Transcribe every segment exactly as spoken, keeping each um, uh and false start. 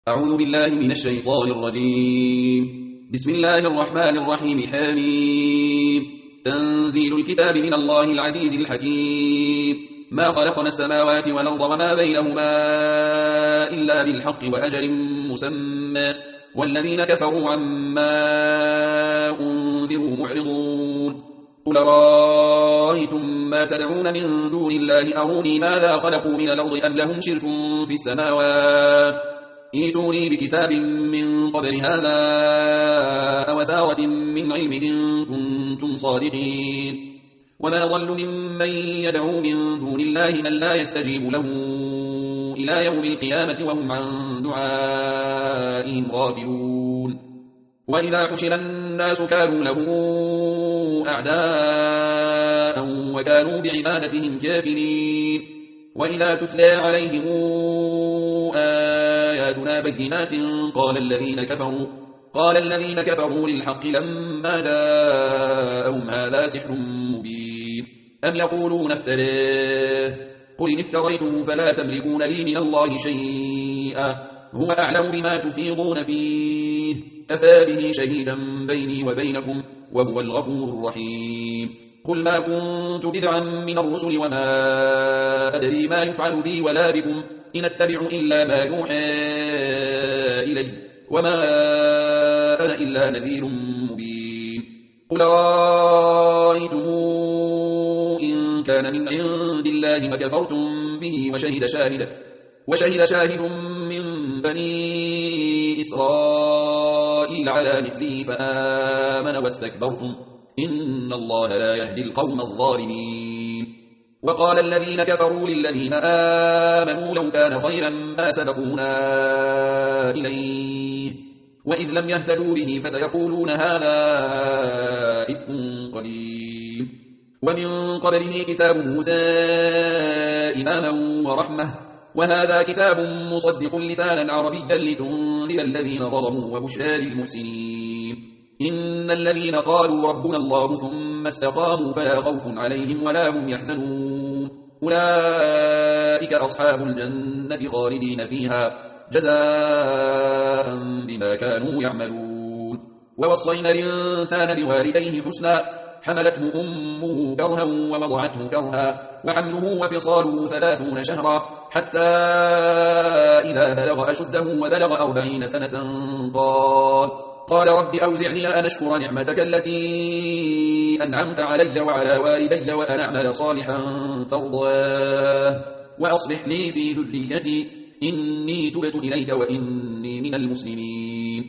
أعوذ بالله من الشيطان الرجيم. بسم الله الرحمن الرحيم. حميم. تنزيل الكتاب من الله العزيز الحكيم. ما خلقنا السماوات والأرض وما بينهما إلا بالحق وأجل مسمى والذين كفروا عما أنذروا معرضون. قل رأيتم ما تدعون من دون الله أروني ماذا خلقوا من الأرض أم لهم شرك في السماوات ائتوني بكتاب من قبل هذا أو أثارة من علم إن كنتم صادقين. وما ضل ممن يدعو من دون الله من لا يستجيب له إلى يوم القيامة وهم عن دعائهم غافلون. وإذا حشر الناس كانوا له أعداء وكانوا بعبادتهم كافرين. وإذا تتلى عليهم آياتنا بينات قال الذين كفروا قال الذين كفروا للحق لما جاءهم هذا سحر مبين أم يقولون افتراه قل إن افتريته فلا تملكون لي من الله شيئا هو أعلم بما تفيضون فيه كفى به شهيدا بيني وبينكم وهو الغفور الرحيم. قل ما كنت بدعا من الرسل وما أدري ما يفعل بي ولا بكم إن اتبع إلا ما يوحى إلي وما أنا إلا نذير مبين. قل رأيتم إن كان من عند الله وكفرتم به وشهد شاهد وشهد شاهد من بني إسرائيل على مثله فآمن واستكبرتم إن الله لا يهدي القوم الظالمين. وقال الذين كفروا للذين آمنوا لو كان خيرا ما سبقونا إليه وإذ لم يهتدوا به فسيقولون هذا إفك قديم. ومن قبله كتاب موسى إماما ورحمة وهذا كتاب مصدق لسانا عربيا لتنذر الذين ظلموا وبشرى للمحسنين. إن الذين قالوا ربنا الله ثم استقاموا فلا خوف عليهم ولا هم يحزنون أولئك أصحاب الجنة خالدين فيها جزاء بما كانوا يعملون. ووصينا الإنسان بوالديه حسنا حملته أمه كرها ووضعته كرها وحمله وفصاله ثلاثون شهرا حتى إذا بلغ أشده وبلغ أربعين سنة قال قال رب أوزعني أن أشكر نعمتك التي أنعمت علي وعلى والدي وأن أعمل صالحا ترضاه وأصلح لي في ذريتي إني تبت إليك وإني من المسلمين.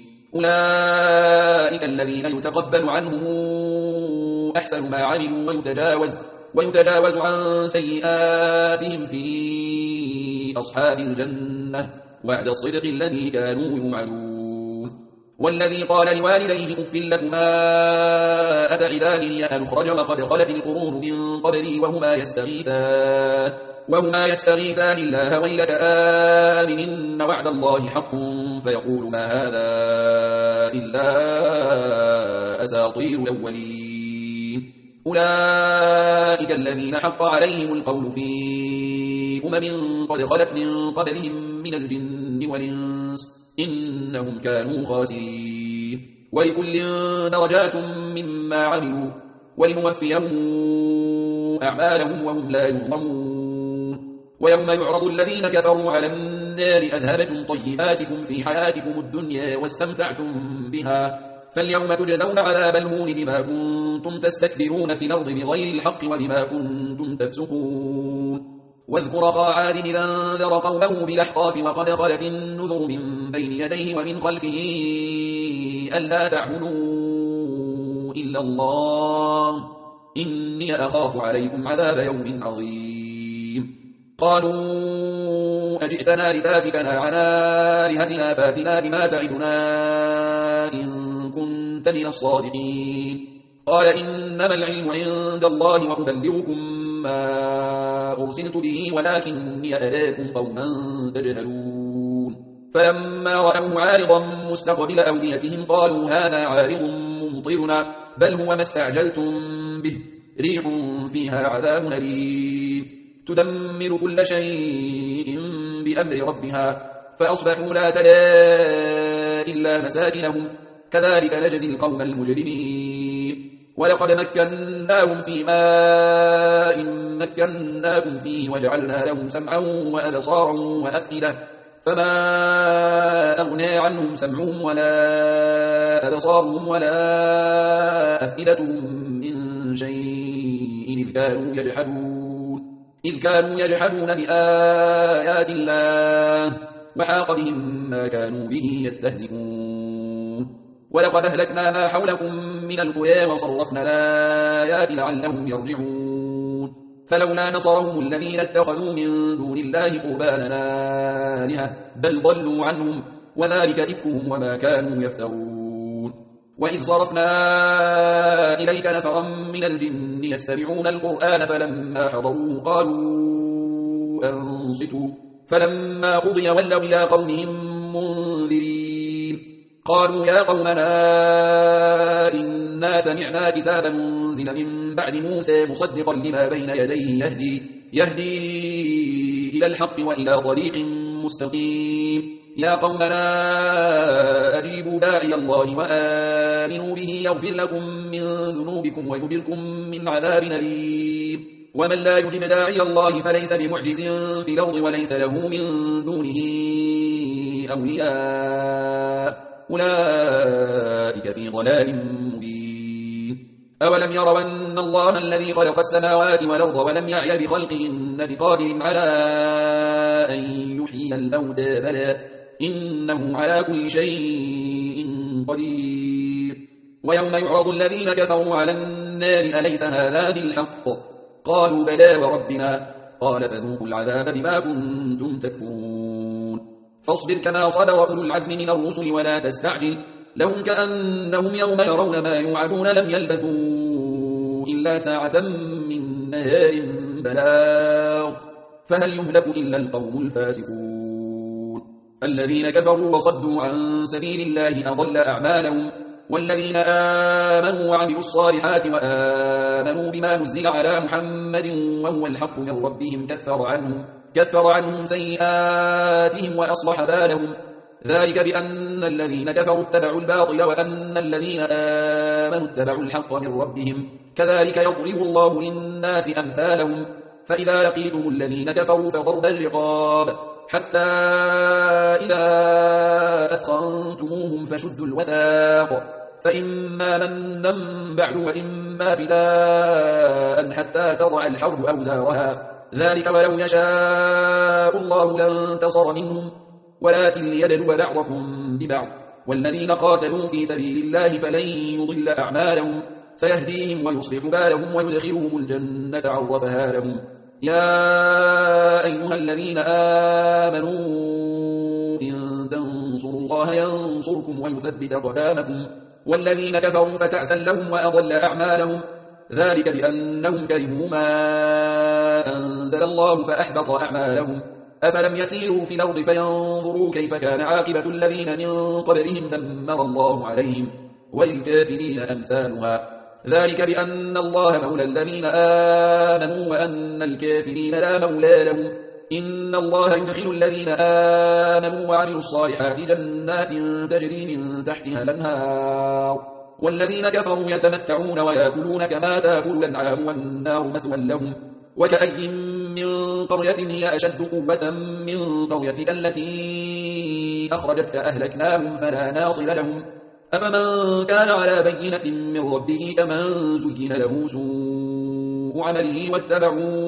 أولئك الذين يتقبل عنهم أحسن ما عملوا ويتجاوز, ويتجاوز عن سيئاتهم في أصحاب الجنة وعد الصدق الذي كانوا يوعدون. والذي قال لوالديه أف لكما أتعدانني أن أخرج وقد خلت القرون من قبلي وهما يستغيثان وهما يستغيثان الله ويلك آمن إن وعد الله حق فيقول ما هذا إلا أساطير الأولين. أولئك الذين حق عليهم القول في أمم قد خلت من قبلهم من الجن والإنس إنهم كانوا خاسرين. ولكل درجات مما عملوا ولنوفيهم أعمالهم وهم لا يظلمون. ويوم يعرض الذين كفروا على النار أذهبتم طيباتكم في حياتكم الدنيا واستمتعتم بها فاليوم تجزون عذاب الهون بما كنتم تستكبرون في الأرض بغير الحق وبما كنتم تفسقون. واذكر أخا عاد إذا أنذر قومه بالأحقاف وقد خلت النذر من بين يديه ومن خلفه ألا تعبدوا إلا الله إني أخاف عليكم عذاب يوم عظيم. قالوا أجئتنا لتافكنا عن آلهتنا فاتنا بما تعدنا إن كنت من الصادقين. قال إنما العلم عند الله وأبلغكم ما أرسلت به ولكني أراكم قوما تجهلون. فلما رأوه عارضا مستقبل أوديتهم قالوا هذا عارض ممطرنا بل هو ما استعجلتم به ريح فيها عذاب أليم تدمر كل شيء بأمر ربها فأصبحوا لا ترى إلا مساكنهم كذلك نجزي القوم المجرمين ولقد مكناهم في ماء مكناكم فيه وجعلنا لهم سمعا وأبصارا وأفئدة فما أغنى عنهم سمعهم ولا أبصارهم ولا أفئدتهم من شيء إذ كانوا يجحدون إذ كانوا يجحدون بآيات الله وحاق بهم ما كانوا به يستهزئون ولقد أهلكنا ما حولكم من القرى وصرفنا الآيات لعلهم يرجعون فلولا نصرهم الذين اتخذوا من دون الله قربانا آلهة بل ضلوا عنهم وذلك إفكهم وما كانوا يفترون وإذ صرفنا إليك نفرا من الجن يستمعون القرآن فلما حضروه قالوا أنصتوا فلما قضي ولوا إلى قومهم منذرين قالوا يا قومنا إنا سمعنا كتابا أنزل من بعد موسى مصدقا لما بين يديه يهدي, يهدي إلى الحق وإلى طريق مستقيم يا قومنا أجيبوا داعي الله وآمنوا به يغفر لكم من ذنوبكم ويجركم من عذاب أليم ومن لا يجب داعي الله فليس بمعجز في الأرض وليس له من دونه أولياء أولئك في ضلال مبين أولم يروا أن الله الذي خلق السماوات والأرض ولم يعي بخلقهن بقادر على أن يحيي الموتى بلى إنه على كل شيء قدير ويوم يعرض الذين كفروا على النار أليس هذا بالحق قالوا بلى وربنا قال فذوقوا العذاب بما كنتم تكفرون فاصبر كما صبر أولو العزم من الرسل ولا تستعجل لهم كأنهم يوم يرون ما يوعدون لم يلبثوا إلا ساعة من نهار بلاغ فهل يهلك إلا القوم الفاسقون الذين كفروا وصدوا عن سبيل الله أضل أعمالهم والذين آمنوا وعملوا الصالحات وآمنوا بما نزل على محمد وهو الحق من ربهم كثر عنهم, كثر عنهم سيئاتهم وأصلح بالهم ذلك بأن الذين كفروا اتبعوا الباطل وأن الذين آمنوا اتبعوا الحق من ربهم كذلك يضرب الله للناس أمثالهم فإذا لقيتم الذين كفروا فضرب الرقاب حتى إذا أثخنتموهم فشدوا الوثاق فإما منا بعد وإما فداء حتى تضع الحرب أوزارها ذلك ولو يشاء الله لانتصر منهم ولكن ليبلو بعضكم ببعض والذين قاتلوا في سبيل الله فلن يضل أعمالهم سيهديهم ويصلح بالهم ويدخلهم الجنة عرفها لهم يا أيها الذين آمنوا إن تنصروا الله ينصركم ويثبت قدامكم والذين كفروا فتعسا لهم وأضل أعمالهم ذلك بأنهم كرهوا ما أنزل الله فأحبط أعمالهم أفلم يسيروا في الأرض فينظروا كيف كان عاقبة الذين من قبلهم دمر الله عليهم وللكافرين أمثالها ذلك بأن الله مولى الذين آمنوا وأن الكافرين لا مولى لهم إن الله يدخل الذين آمنوا وعملوا الصالحات جنات تجري من تحتها الأنهار والذين كفروا يتمتعون ويأكلون كما تأكل الأنعام والنار مثوى لهم وكأي من قرية هي أشد قوة من قريتك التي أخرجتك أهلكناهم فلا ناصر لهم أفمن كان على بينة من ربه كمن زين له سوء عمله واتبعوا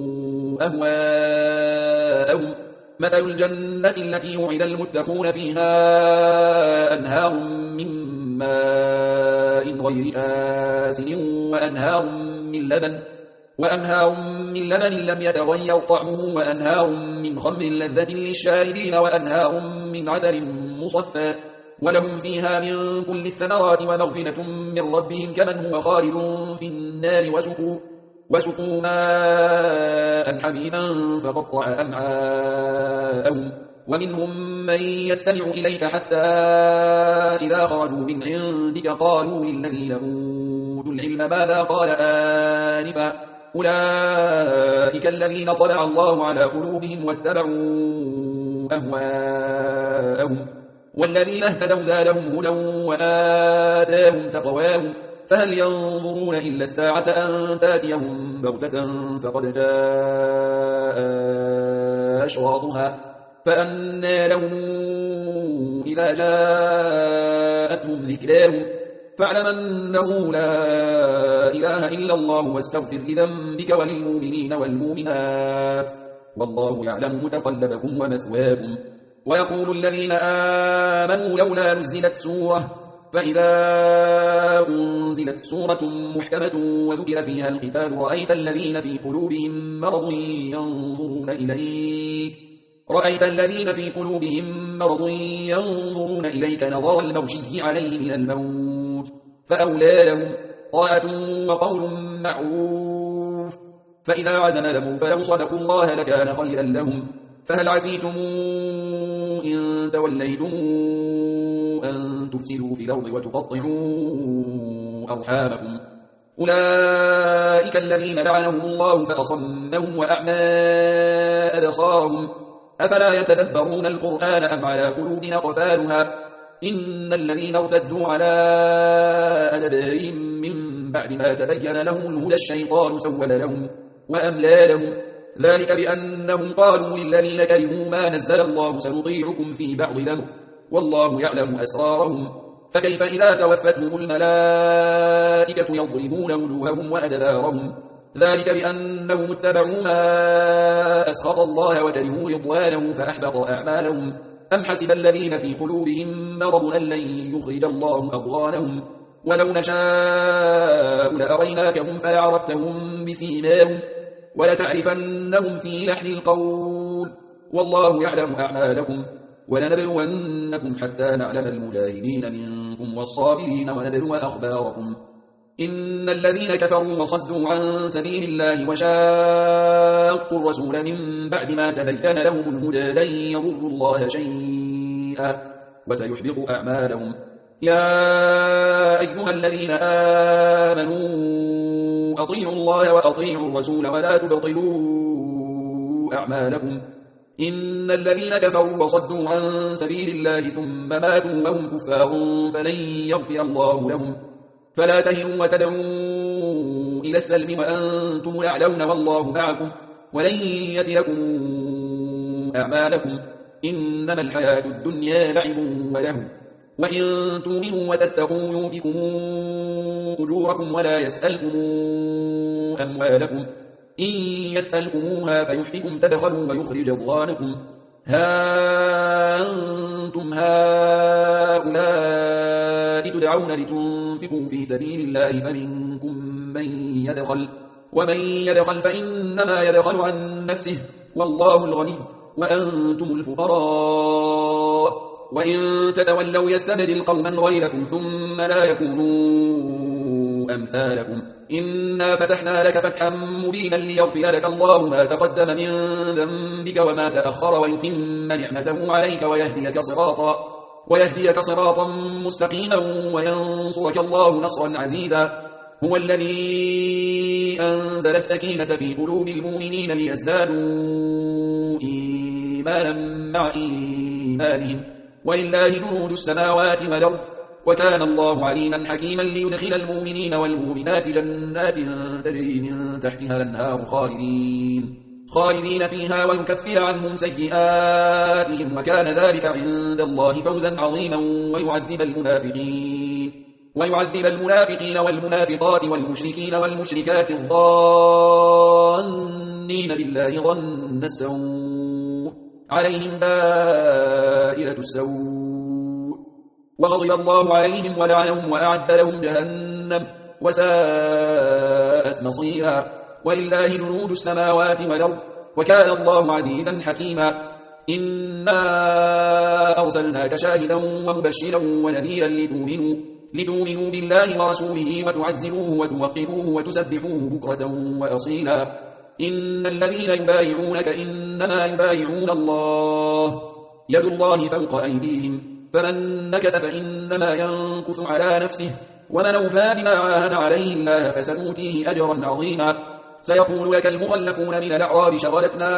أهواءهم مثل الجنة التي وعد المتقون فيها أنهار من ماء غير آسن وأنهار من لبن وأنهار من لبن لم يتغير طعمه وأنهار من خمر لذة للشاربين وأنهار من عسل مصفى ولهم فيها من كل الثمرات ومغفرة من ربهم كمن هو خالد في النار وسقوا, وسقوا ماء حميما فقطع أمعاءهم ومنهم من يستمع إليك حتى إذا خرجوا من عندك قالوا للذين أوتوا العلم ماذا قال آنفا أولئك الذين طبع الله على قلوبهم واتبعوا أهواءهم والذين اهتدوا زادهم هدى وآتاهم تقواهم فهل ينظرون إلا الساعة أن تأتيهم بغتة فقد جاء أشراطها فأنى لهم إذا جاءتهم ذكراهم فاعلم أنه لا إله إلا الله واستغفر لذنبك وللمؤمنين والمؤمنات والله يعلم متقلبكم ومثواكم ويقول الذين آمنوا لولا نزلت سورة فإذا أنزلت سورة محكمة وذكر فيها القتال رأيت الذين في قلوبهم مرض ينظرون إليك رأيت الذين في قلوبهم مرض ينظرون إليك نظر المغشي عليه من الموت فأولى لهم طاعة وقول معروف فإذا عزم لهم فلو صدقوا الله لكان خيرا لهم فهل عسيتم إن توليتم أن تفسدوا في الأرض وتقطعوا أرحامكم أولئك الذين لعنهم الله فأصمهم وأعمى أبصارهم أفلا يتدبرون القرآن أم على قلوب أقفالها إن الذين ارتدوا على أدبارهم من بعد ما تبين لهم الهدى الشيطان سول لهم وأملى لهم ذلك بأنهم قالوا للذين كرهوا ما نزل الله سنطيعكم في بعض الأمر والله يعلم أسرارهم فكيف إذا توفتهم الملائكة يضربون وجوههم وأدبارهم ذلك بأنهم اتبعوا ما أسخط الله وكرهوا رضوانه فأحبط أعمالهم أم حسب الذين في قلوبهم مرض أن لن يخرج الله أضغانهم ولو نشاء لأريناكهم فلعرفتهم بسيماهم ولتعرفنهم في لحن القول والله يعلم أعمالكم ولنبلونكم حتى نعلم المجاهدين منكم والصابرين ونبلو أخباركم إن الذين كفروا وصدوا عن سبيل الله وشاقوا الرسول من بعد ما تبين لهم الهدى لن يضروا الله شيئا وسيحبط أعمالهم يا أيها الذين آمنوا أطيعوا الله وأطيعوا الرسول ولا تبطلوا أعمالكم إن الذين كفروا وصدوا عن سبيل الله ثم ماتوا وهم كفار فلن يغفر الله لهم فلا تهنوا وتدعوا إلى السلم وأنتم الأعلون والله معكم ولن يتركم أعمالكم إنما الحياة الدنيا لعب ولهو وإن تؤمنوا وتتقوا يؤتكم أجوركم ولا يسألكم أموالكم إن يسألكموها فيحفكم تبخلوا ويخرج أضغانكم ها أنتم هؤلاء تدعون لتنفقوا في سبيل الله فمنكم من يدخل ومن يدخل فإنما يدخل عن نفسه والله الغني وأنتم الفقراء وإن تتولوا يستبدل قوما غيركم ثم لا يكونوا أمثالكم إنا فتحنا لك فتحا مبينا ليغفر لك الله ما تقدم من ذنبك وما تأخر ويتم نعمته عليك ويهديك صراطا ويهديك صراطا مستقيما وينصرك الله نصرا عزيزا هو الذي أنزل السكينة في قلوب المؤمنين ليزدادوا إيمانا مع إيمانهم ولله جنود السماوات والأرض وكان الله عليما حكيما ليدخل المؤمنين والمؤمنات جنات تجري من تحتها الأنهار خالدين خالدين فيها ويكفر عنهم سيئاتهم وكان ذلك عند الله فوزا عظيما ويعذب المنافقين ويعذب المنافقين والمنافقات والمشركين والمشركات الظانين بالله ظن السوء عليهم دائرة السوء وغضب الله عليهم ولعنهم وأعد لهم جهنم وساءت مصيرا ولله جنود السماوات والأرض وكان الله عزيزا حكيما إنا أرسلناك شاهدا ومبشرا ونذيرا لتؤمنوا لتؤمنوا بالله ورسوله وتعزروه وتوقروه وتسبحوه بكرة وأصيلا إن الذين يبايعونك إنما يبايعون الله يد الله فوق أيديهم فمن نكث فإنما ينكث على نفسه ومن أوفى بما عاهد عليه الله فسنؤتيه أجرا عظيما سيقول لك المخلفون من الأعراب شغلتنا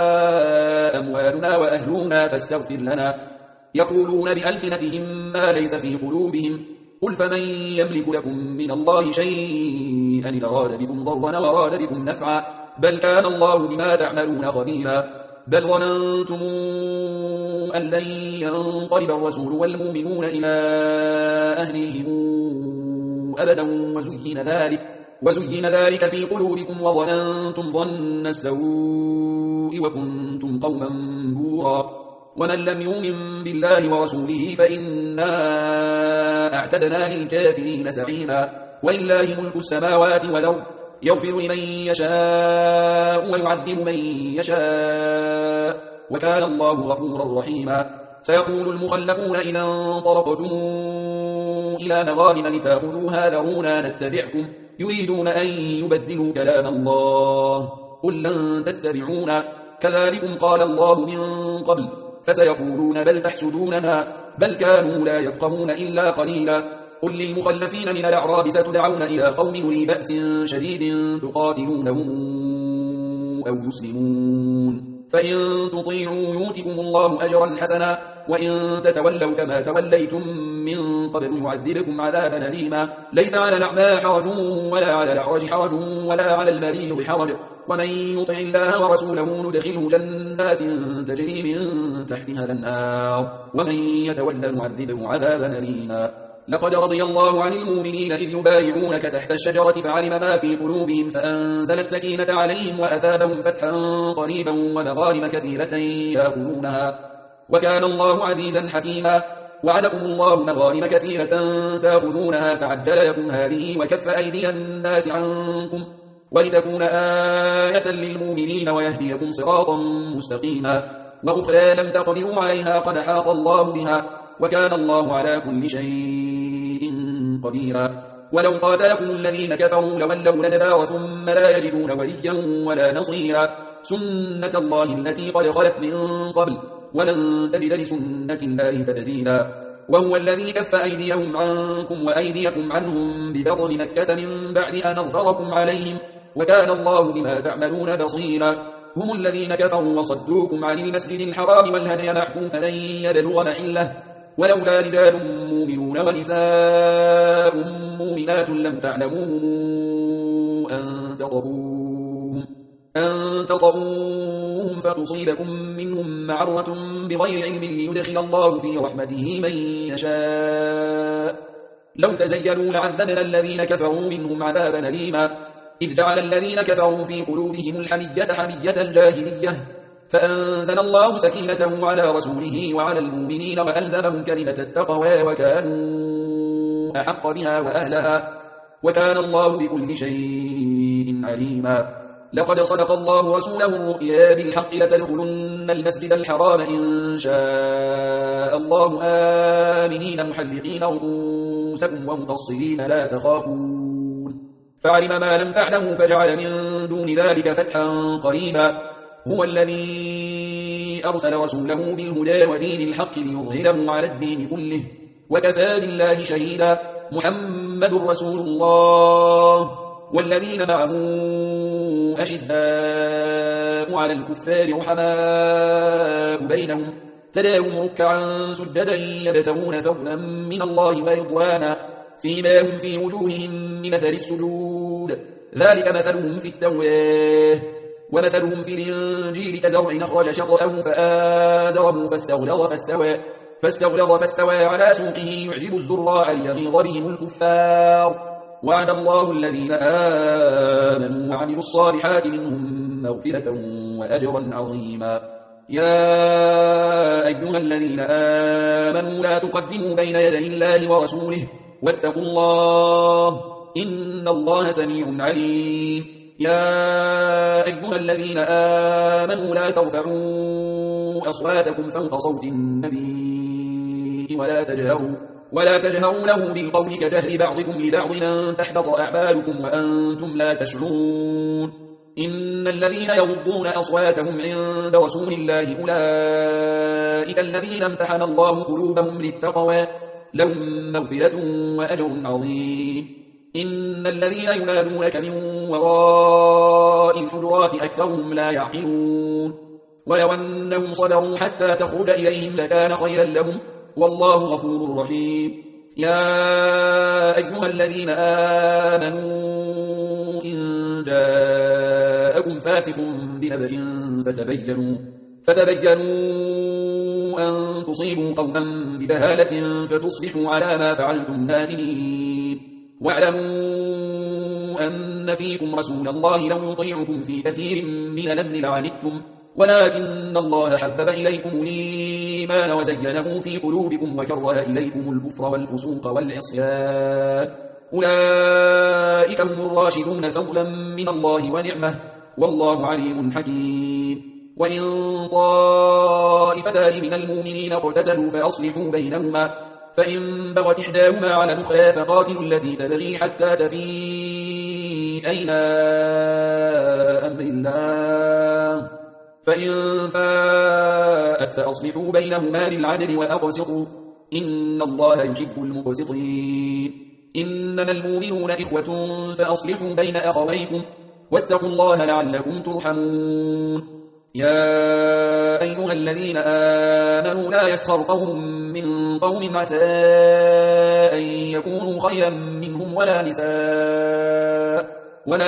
أموالنا وأهلنا فاستغفر لنا يقولون بألسنتهم ما ليس في قلوبهم قل فمن يملك لكم من الله شيئا إن أراد بكم ضرا وأراد بكم نفعا بل كان الله بما تعملون خبيرا بل ظننتم أن لن ينقلب الرسول والمؤمنون إلى أهلهم أبدا وزين ذلك وزين ذلك في قلوبكم وظننتم ظن السوء وكنتم قوما بورا ومن لم يؤمن بالله ورسوله فإنا أعتدنا للكافرين سعيرا ولله ملك السماوات والأرض يغفر لمن يشاء ويعذب من يشاء وكان الله غفورا رحيما سيقول المخلفون إذا انطلقتم إلى مغانم لتأخذوها ذرونا نتبعكم يريدون أن يبدلوا كلام الله قل لن تتبعونا كذلكم قال الله من قبل فسيقولون بل تحسدوننا بل كانوا لا يفقهون إلا قليلا قل للمخلفين من الأعراب ستدعون إلى قوم ذي بأس شديد تقاتلونهم أو يسلمون فإن تطيعوا يؤتكم الله أجرا حسنا وإن تتولوا كما توليتم من قبل يعذبكم عذابا أليما ليس على الأعمى حرج ولا على الأعرج حرج ولا على المريض حرج ومن يطع الله ورسوله ندخله جنات تجري من تحتها الأنهار ومن يتولى نعذبه عذابا أليما لقد رضي الله عن المؤمنين إذ يبايعونك تحت الشجرة فعلم ما في قلوبهم فأنزل السكينة عليهم وأثابهم فتحا قريبا ومغانم كثيرة يأخذونها وكان الله عزيزا حكيما وعدكم الله مغانم كثيرة تأخذونها فعجل لكم هذه وكف أيدي الناس عنكم ولتكون آية للمؤمنين ويهديكم صراطا مستقيما وأخرى لم تقدروا عليها قد حاط الله بها وكان الله على كل شيء قديرا ولو قاتلكم الذين كفروا لولوا الأدبار ثم لا يجدون وليا ولا نصيرا سنة الله التي قد خلت من قبل ولن تجد لسنة الله تبديلا وهو الذي كف أيديهم عنكم وأيديكم عنهم ببطن مكة من بعد أن أظهركم عليهم وكان الله بما تعملون بصيرا هم الذين كفروا وصدوكم عن المسجد الحرام والهدي معكوفا لن يبلغ محله ولولا رجال مؤمنون ونساء مؤمنات لم تعلموهم أن تطؤوهم أن تطؤوهم فتصيبكم منهم معرة بغير علم ليدخل الله في رحمته من يشاء لو تزيلوا لعذبنا الذين كفروا منهم عذابا أليما إذ جعل الذين كفروا في قلوبهم الحمية حمية الجاهلية فأنزل الله سكينته على رسوله وعلى المؤمنين وألزمهم كلمة التقوى وكانوا أحق بها وأهلها وكان الله بكل شيء عليما لقد صدق الله رسوله الرؤيا بالحق لتدخلن المسجد الحرام إن شاء الله آمنين محلقين رؤوسكم ومقصرين لا تخافون فعلم ما لم تعلموا فجعل من دون ذلك فتحا قريبا هو الذي أرسل رسوله بالهدى ودين الحق ليظهره على الدين كله وكفى بالله شهيدا محمد رسول الله والذين معه أشداء على الكفار رحماء بينهم تلاهم ركعا سجدا يبتغون فضلا من الله ورضوانا سيماهم في وجوههم بمثل السجود ذلك مثلهم في التوراة ومثلهم في الإنجيل كزرع أخرج شطأه فآزره فاستغلظ فاستوى فاستغلظ فاستوى على سوقه يعجب الزراع ليغيظ بهم الكفار وعد الله الذين آمنوا وعملوا الصالحات منهم مغفرة وأجرا عظيما يا أيها الذين آمنوا لا تقدموا بين يدي الله ورسوله واتقوا الله إن الله سميع عليم يا أيها الذين آمنوا لا ترفعوا أصواتكم فوق صوت النبي ولا تجهروا ولا تجهروا له بالقول كجهر بعضكم لبعض أن تحبط أعمالكم وأنتم لا تشعرون إن الذين يغضون أصواتهم عند رسول الله أولئك الذين امتحن الله قلوبهم للتقوى لهم مغفرة وأجر عظيم إن الذين ينادونك من وراء الحجرات أكثرهم لا يعقلون ولو أنهم صبروا حتى تخرج إليهم لكان خيرا لهم والله غفور رحيم يا أيها الذين آمنوا إن جاءكم فاسق بنبأ فتبينوا فتبينوا أن تصيبوا قوما بجهالة فتصبحوا على ما فعلتم نادمين واعلموا أن فيكم رسول الله لو يطيعكم في كثير من الأمر لعنتم ولكن الله حبب إليكم الإيمان وزينه في قلوبكم وكره إليكم الكفر والفسوق والعصيان أولئك هم الراشدون فضلا من الله ونعمه والله عليم حكيم وإن طائفتان من المؤمنين اقتتلوا فأصلحوا بينهما فإن بغت إحداهما على الأخرى فقاتلوا التي تبغي حتى تفيء إلى أمر الله فإن فاءت فأصلحوا بينهما بالعدل وأقسطوا إن الله يحب المقسطين إنما المؤمنون إخوة فأصلحوا بين أخويكم واتقوا الله لعلكم ترحمون يا أيها الذين آمنوا لا يسخر قوم من قوم عسى أن يكونوا خيرا منهم ولا نساء ولا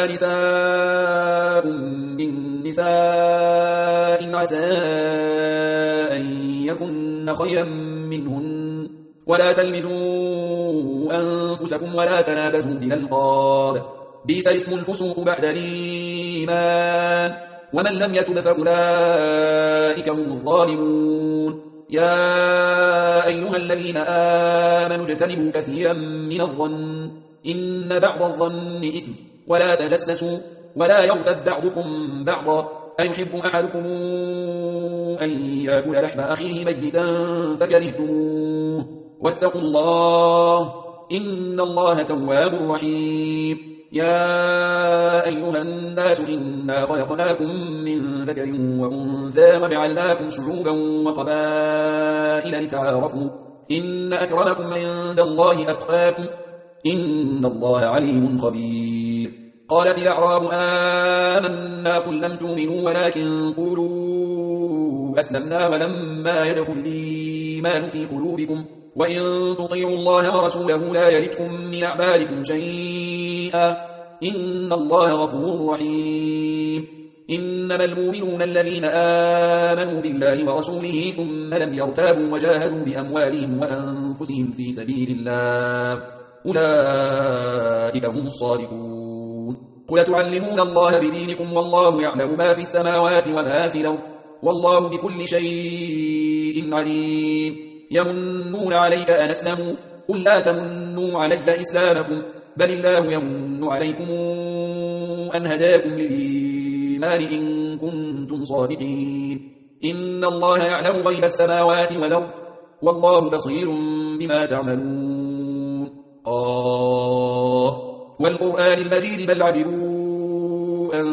نساء من نساء عسى أن يكن خيرا منهن ولا تلمزوا أنفسكم ولا تنابزوا بالألقاب بئس اسم الفسوق بعد الإيمان ومن لم يتب فأولئك هم الظالمون يا أيها الذين آمنوا اجتنبوا كثيرا من الظن إن بعض الظن إثم ولا تجسسوا ولا يغتب بعضكم بعضا أيحب أحدكم أن يأكل لحم أخيه ميتا فكرهتموه واتقوا الله إن الله تواب رحيم يا أيها الناس إنا خلقناكم من ذكر وأنثى وجعلناكم شعوبا وقبائل لتعارفوا إن أكرمكم عند الله أتقاكم إن الله عليم خبير قالت الأعراب آمنا قل لم تؤمنوا ولكن قولوا أسلمنا ولما يدخل الإيمان في قلوبكم وإن تطيعوا الله ورسوله لا يلدكم من أعمالكم شيئا إن الله غفور رحيم إنما المؤمنون الذين آمنوا بالله ورسوله ثم لم يرتابوا وجاهدوا بأموالهم وأنفسهم في سبيل الله أولئك هم الصادقون قل تعلمون الله بدينكم والله يعلم ما في السماوات وما في الأرض والله بكل شيء عليم يمنون عليك أن أسلموا قل لا تمنوا علي إسلامكم بل الله يمن عليكم أن هداكم للإيمان إن كنتم صادقين إن الله يعلم غيب السماوات والأرض والله بصير بما تعملون قاف والقرآن المجيد بل عجبوا أن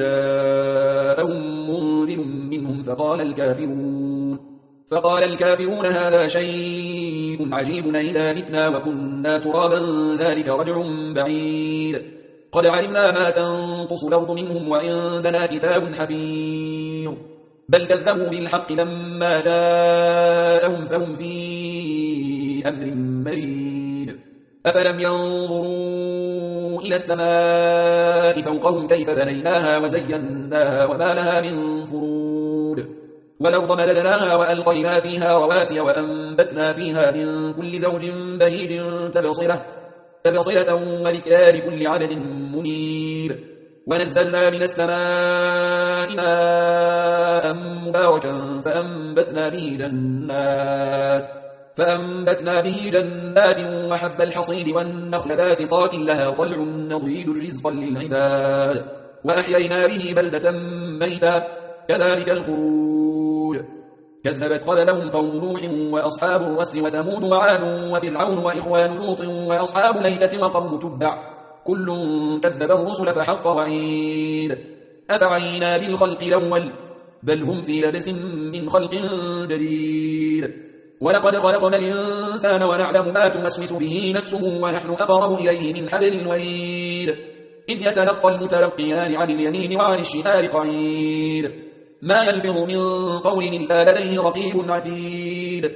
جاءهم منذر منهم فقال الكافرون فقال الكافرون هذا شيء عجيب إذا متنا وكنا ترابا ذلك رجع بعيد قد علمنا ما تنقص الأرض منهم وعندنا كتاب حفيظ بل كذبوا بالحق لما جاءهم فهم في أمر مريد أفلم ينظروا إلى السماء فوقهم كيف بنيناها وزيناها وما لها من فروض والأرض مددناها وألقينا فيها رواسي وأنبتنا فيها من كل زوج بهيج تبصرة تبصرة وذكرى لكل عدد منيب ونزلنا من السماء ماء مباركا فأنبتنا به جنات فأنبتنا به جنات وحب الحصيد والنخل باسقات لها طلع نضيد رزقا للعباد وأحيينا به بلدة ميتا كذلك الخروج كذبت قبلهم قوم نوح وأصحاب الرس وثمود وعاد وفرعون وإخوان لوط وأصحاب الأيكة وقوم تبع كل كذب الرسل فحق وعيد أفعينا بالخلق الأول بل هم في لبس من خلق جديد ولقد خلقنا الإنسان ونعلم ما توسوس به نفسه ونحن أقرب إليه من حبل الوريد إذ يتلقى المتلقيان عن اليمين وعن الشمال قعيد ما يلفظ من قول إلا لديه رقيب عتيد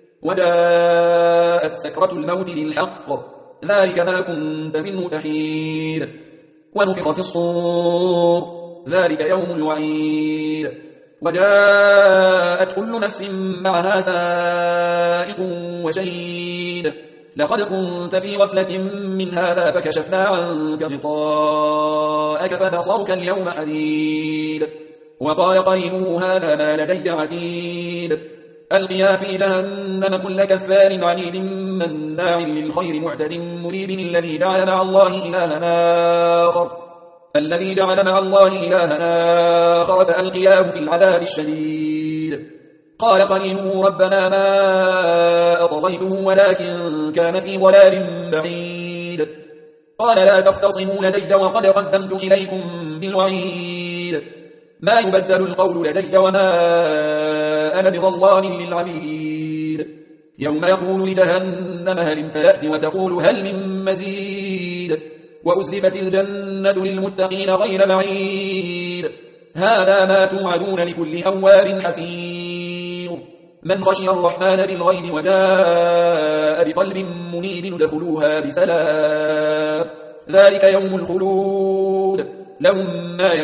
وجاءت سكرة الموت للحق ذلك ما كنت منه تحيد ونفخ في الصور ذلك يوم الوعيد وجاءت كل نفس معها سائق وشهيد لقد كنت في غفلة من هذا فكشفنا عنك غطاءك فبصرك اليوم حديد وقال قرينه هذا ما لدي عتيد ألقيا في جهنم كل كفار عنيد مناع للخير معتد مريب الذي جعل مع الله إلها آخر الذي جعل مع الله إلها آخر فألقياه في العذاب الشديد قال قرينه ربنا ما أطغيته ولكن كان في ضلال بعيد قال لا تختصموا لدي وقد قدمت إليكم بالوعيد ما يبدل القول لدي وما أنا بظلام للعبيد يوم يقول لجهنم هل امتلأت وتقول هل من مزيد وأزلفت الجنة للمتقين غير بعيد هذا ما توعدون لكل أواب حفيظ من خشي الرحمن بالغيب وجاء بقلب منيب ادخلوها بسلام ذلك يوم الخلود لهم ما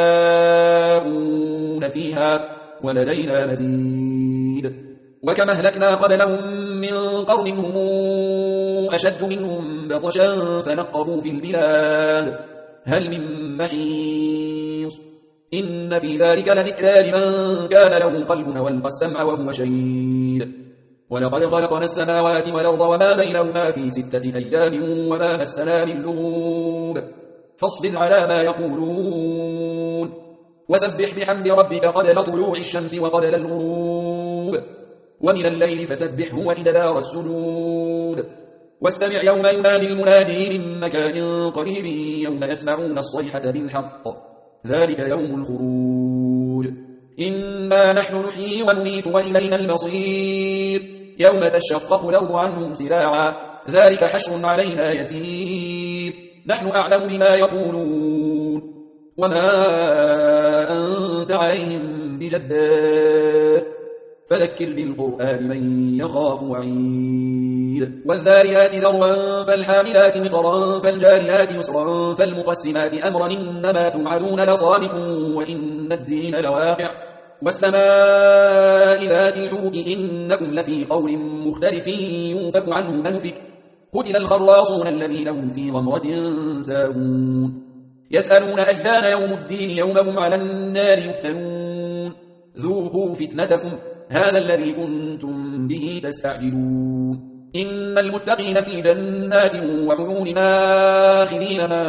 يشاءون فيها ولدينا مزيد وكما أهلكنا قبلهم من قرن هم أشد منهم بطشا فنقبوا في البلاد هل من محيص إن في ذلك لذكرى لمن كان له قلب والقى السمع وهو شهيد ولقد خلقنا السماوات والأرض وما بينهما في ستة أيام وما مسنا من لغوب فاصبر على ما يقولون وسبح بحمد ربك قبل طلوع الشمس وقبل الغروب ومن الليل فسبحه وإدبار السجود واستمع يوم ينادي المنادي من مكان قريب يوم يسمعون الصيحة بالحق ذلك يوم الخروج إنا نحن نحيي ونميت وإلينا المصير يوم تشقق الأرض عنهم سراعا ذلك حشر علينا يسير نحن أعلم بما يقولون وما أنت عليهم بجبار فذكر بالقرآن من يخاف وعيد والذاريات ذروا فالحاملات وقرا فالجاريات يسرا فالمقسمات أمرا إنما توعدون لصادق وإن الدين لواقع والسماء ذات الحبك إنكم لفي قول مختلف يوفك عنه من فك قتل الخراصون الذين هم في غمرة ساهون يسألون أيان يوم الدين يوم هم على النار يفتنون ذوقوا فتنتكم هذا الذي كنتم به تستعجلون إن المتقين في جنات وعيون ماخذين ما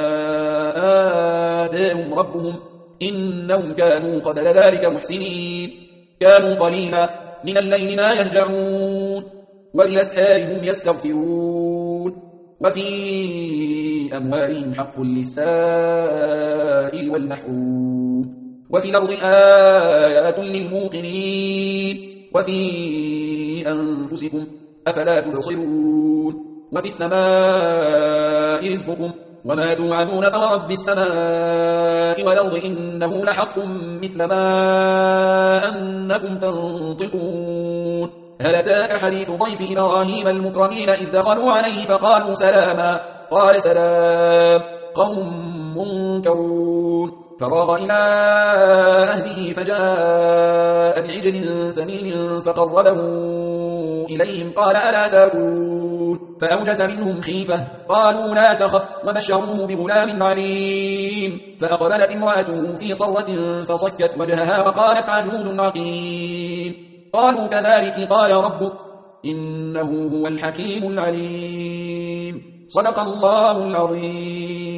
آتاهم ربهم إنهم كانوا قبل ذلك محسنين كانوا قليلا من الليل ما يهجعون وبالأسهار هم يستغفرون وفي أموالهم حق للسائل والمحروم وفي الأرض آيات للموقنين وفي أنفسكم أفلا تبصرون وفي السماء رزقكم وما توعدون فرب السماء والأرض إنه لحق مثل ما أنكم تنطقون هل أتاك حديث ضيف إبراهيم المكرمين إذ دخلوا عليه فقالوا سلاما قال سلام قوم منكرون فراغ إلى أهله فجاء بعجل سمين فقربه إليهم قال ألا تأكلون فأوجس منهم خيفة قالوا لا تخف وبشروه بغلام عليم فأقبلت امرأته في صرة فصكت وجهها وقالت عجوز عقيم قالوا كذلك قال ربك إنه هو الحكيم العليم صدق الله العظيم.